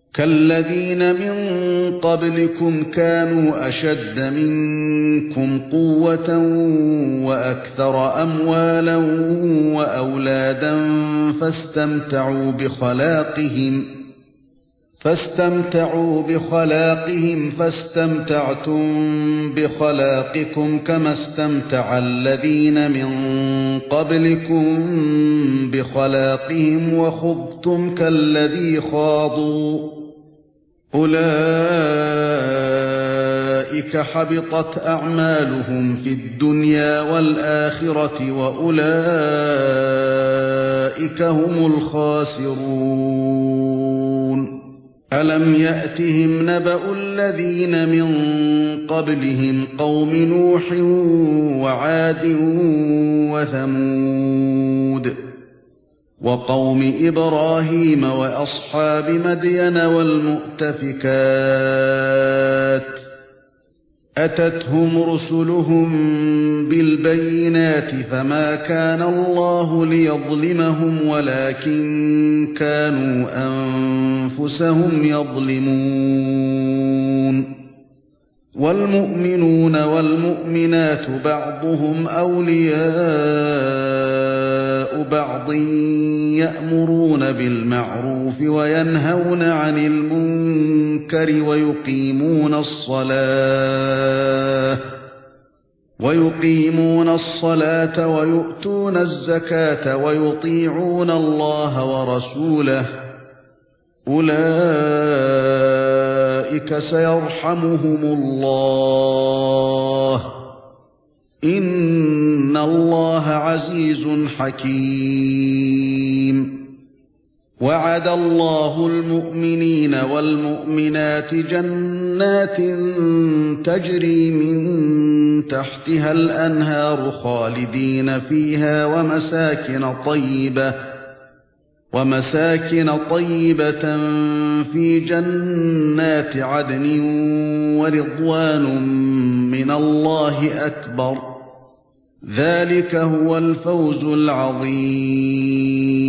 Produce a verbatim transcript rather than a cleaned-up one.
كالذين من قبلكم كانوا أشد منكم قوة وأكثر أموالا وأولادا فاستمتعوا بخلاقهم فاستمتعوا بخلاقهم فاستمتعتم بخلاقكم كما استمتع الذين من قبلكم بخلاقهم وخضتم كالذي خاضوا أولئك حبطت أعمالهم في الدنيا والآخرة وأولئك هم الخاسرون ألم يأتهم نبأ الذين من قبلهم قوم نوح وعاد وثمود وقوم إبراهيم وأصحاب مدين والمؤتفكات أتتهم رسلهم بالبينات فما كان الله ليظلمهم ولكن كانوا أنفسهم يظلمون والمؤمنون والمؤمنات بعضهم أولياء بعض يأمرون بالمعروف وينهون عن المنكر ويقيمون الصلاة ويقيمون الصلاة ويؤتون الزكاة ويطيعون الله ورسوله أولئك سيرحمهم الله إن الله عزيز حكيم وعد الله المؤمنين والمؤمنات جنات تجري من تحتها الأنهار خالدين فيها ومساكن طيبة ومساكن طيبة في جنات عدن ورضوان من الله أكبر ذلك هو الفوز العظيم